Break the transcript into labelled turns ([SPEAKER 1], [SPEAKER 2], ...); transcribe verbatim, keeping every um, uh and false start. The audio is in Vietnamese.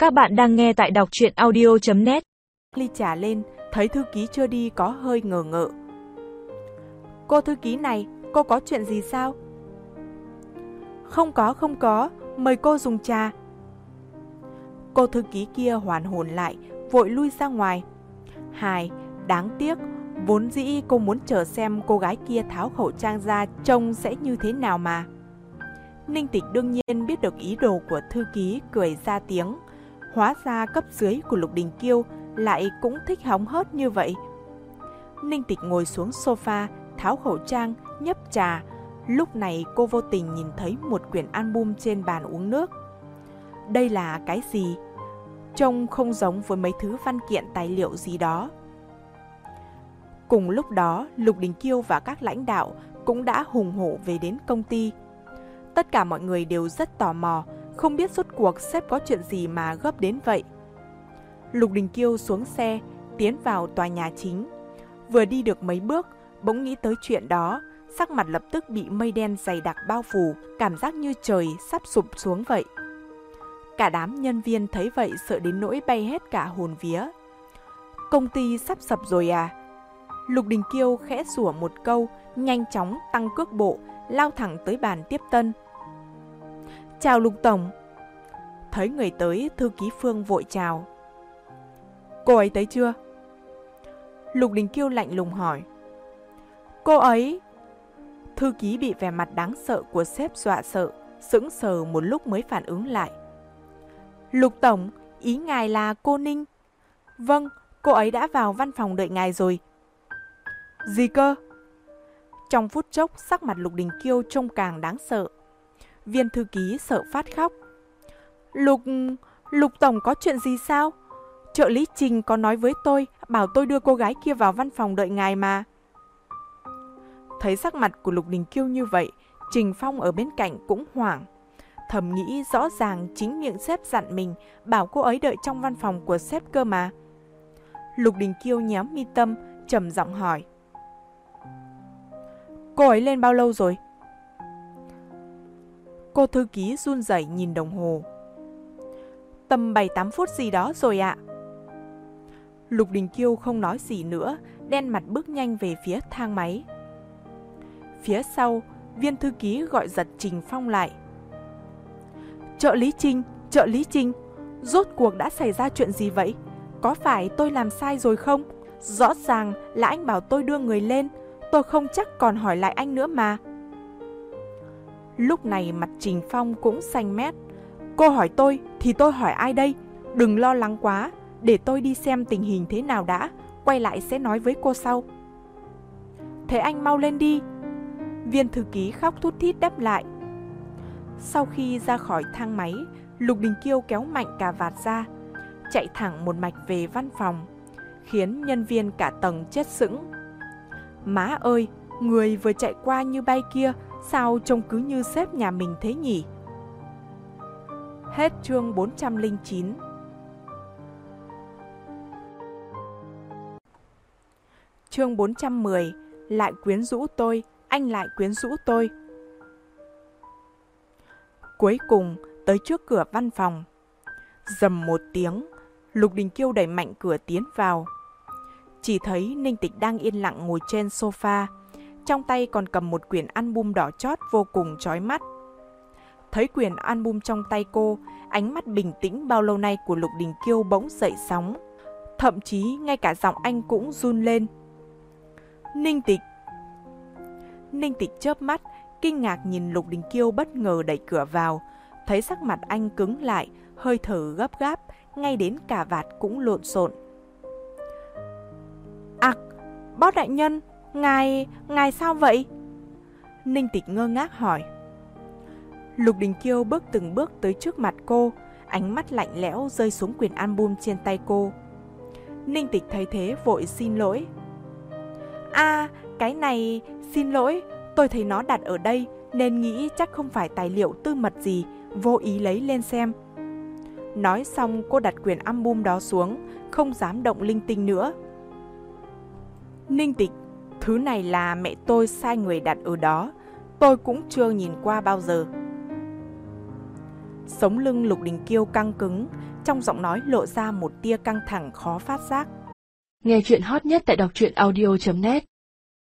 [SPEAKER 1] Các bạn đang nghe tại đọc truyện audio chấm net.
[SPEAKER 2] Ly trà lên, thấy thư ký chưa đi có hơi ngờ ngợ. Cô thư ký này, cô có chuyện gì sao? Không có, không có, mời cô dùng trà. Cô thư ký kia hoàn hồn lại, vội lui ra ngoài. Hài, đáng tiếc, vốn dĩ cô muốn chờ xem cô gái kia tháo khẩu trang ra trông sẽ như thế nào mà. Ninh Tịch đương nhiên biết được ý đồ của thư ký, cười ra tiếng. Hóa ra cấp dưới của Lục Đình Kiêu lại cũng thích hóng hớt như vậy. Ninh Tịch ngồi xuống sofa, tháo khẩu trang, nhấp trà. Lúc này cô vô tình nhìn thấy một quyển album trên bàn uống nước. Đây là cái gì? Trông không giống với mấy thứ văn kiện tài liệu gì đó. Cùng lúc đó, Lục Đình Kiêu và các lãnh đạo cũng đã hùng hổ về đến công ty. Tất cả mọi người đều rất tò mò, không biết rốt cuộc sếp có chuyện gì mà gấp đến vậy. Lục Đình Kiêu xuống xe, tiến vào tòa nhà chính. Vừa đi được mấy bước, bỗng nghĩ tới chuyện đó, sắc mặt lập tức bị mây đen dày đặc bao phủ, cảm giác như trời sắp sụp xuống vậy. Cả đám nhân viên thấy vậy sợ đến nỗi bay hết cả hồn vía. Công ty sắp sập rồi à? Lục Đình Kiêu khẽ sủa một câu, nhanh chóng tăng cước bộ, lao thẳng tới bàn tiếp tân. Chào Lục Tổng. Thấy người tới, thư ký Phương vội chào. Cô ấy tới chưa? Lục Đình Kiêu lạnh lùng hỏi. Cô ấy... Thư ký bị vẻ mặt đáng sợ của sếp dọa sợ, sững sờ một lúc mới phản ứng lại. Lục Tổng, ý ngài là cô Ninh? Vâng, cô ấy đã vào văn phòng đợi ngài rồi. Gì cơ? Trong phút chốc, sắc mặt Lục Đình Kiêu trông càng đáng sợ. Viên thư ký sợ phát khóc. Lục... Lục Tổng có chuyện gì sao? Trợ lý Trình có nói với tôi, bảo tôi đưa cô gái kia vào văn phòng đợi ngài mà. Thấy sắc mặt của Lục Đình Kiêu như vậy, Trình Phong ở bên cạnh cũng hoảng. Thầm nghĩ rõ ràng chính miệng sếp dặn mình, bảo cô ấy đợi trong văn phòng của sếp cơ mà. Lục Đình Kiêu nhéo mi tâm, trầm giọng hỏi. Cô ấy lên bao lâu rồi? Cô thư ký run rẩy nhìn đồng hồ. Tầm bảy tám phút gì đó rồi ạ. Lục Đình Kiêu không nói gì nữa, đen mặt bước nhanh về phía thang máy. Phía sau, viên thư ký gọi giật Trình Phong lại. Trợ lý Trình, trợ lý Trình, rốt cuộc đã xảy ra chuyện gì vậy? Có phải tôi làm sai rồi không? Rõ ràng là anh bảo tôi đưa người lên, tôi không chắc còn hỏi lại anh nữa mà. Lúc này mặt Trình Phong cũng xanh mét. Cô hỏi tôi thì tôi hỏi ai đây? Đừng lo lắng quá, để tôi đi xem tình hình thế nào đã, quay lại sẽ nói với cô sau. Thế anh mau lên đi. Viên thư ký khóc thút thít đáp lại. Sau khi ra khỏi thang máy, Lục Đình Kiêu kéo mạnh cà vạt ra, chạy thẳng một mạch về văn phòng, khiến nhân viên cả tầng chết sững. Má ơi, người vừa chạy qua như bay kia, sao trông cứ như sếp nhà mình thế nhỉ? Hết chương bốn trăm lẻ chín. Chương bốn trăm mười. Lại quyến rũ tôi, anh lại quyến rũ tôi. Cuối cùng, tới trước cửa văn phòng. Rầm một tiếng, Lục Đình Kiêu đẩy mạnh cửa tiến vào. Chỉ thấy Ninh Tịch đang yên lặng ngồi trên sofa, trong tay còn cầm một quyển album đỏ chót vô cùng chói mắt. Thấy quyển album trong tay cô, ánh mắt bình tĩnh bao lâu nay của Lục Đình Kiêu bỗng dậy sóng. Thậm chí ngay cả giọng anh cũng run lên. Ninh Tịch. Ninh Tịch chớp mắt, kinh ngạc nhìn Lục Đình Kiêu bất ngờ đẩy cửa vào. Thấy sắc mặt anh cứng lại, hơi thở gấp gáp, ngay đến cà vạt cũng lộn xộn. Ặc, bót đại nhân, ngài, ngài sao vậy? Ninh Tịch ngơ ngác hỏi. Lục Đình Kiêu bước từng bước tới trước mặt cô, ánh mắt lạnh lẽo rơi xuống quyển album trên tay cô. Ninh Tịch thấy thế vội xin lỗi. À, cái này, xin lỗi, tôi thấy nó đặt ở đây nên nghĩ chắc không phải tài liệu tư mật gì, vô ý lấy lên xem. Nói xong cô đặt quyển album đó xuống, không dám động linh tinh nữa. Ninh Tịch, thứ này là mẹ tôi sai người đặt ở đó, tôi cũng chưa nhìn qua bao giờ. Sống lưng Lục Đình Kiêu căng cứng, trong giọng nói lộ ra một tia căng thẳng khó phát giác.
[SPEAKER 1] Nghe chuyện hot nhất tại đọc truyện audio chấm net.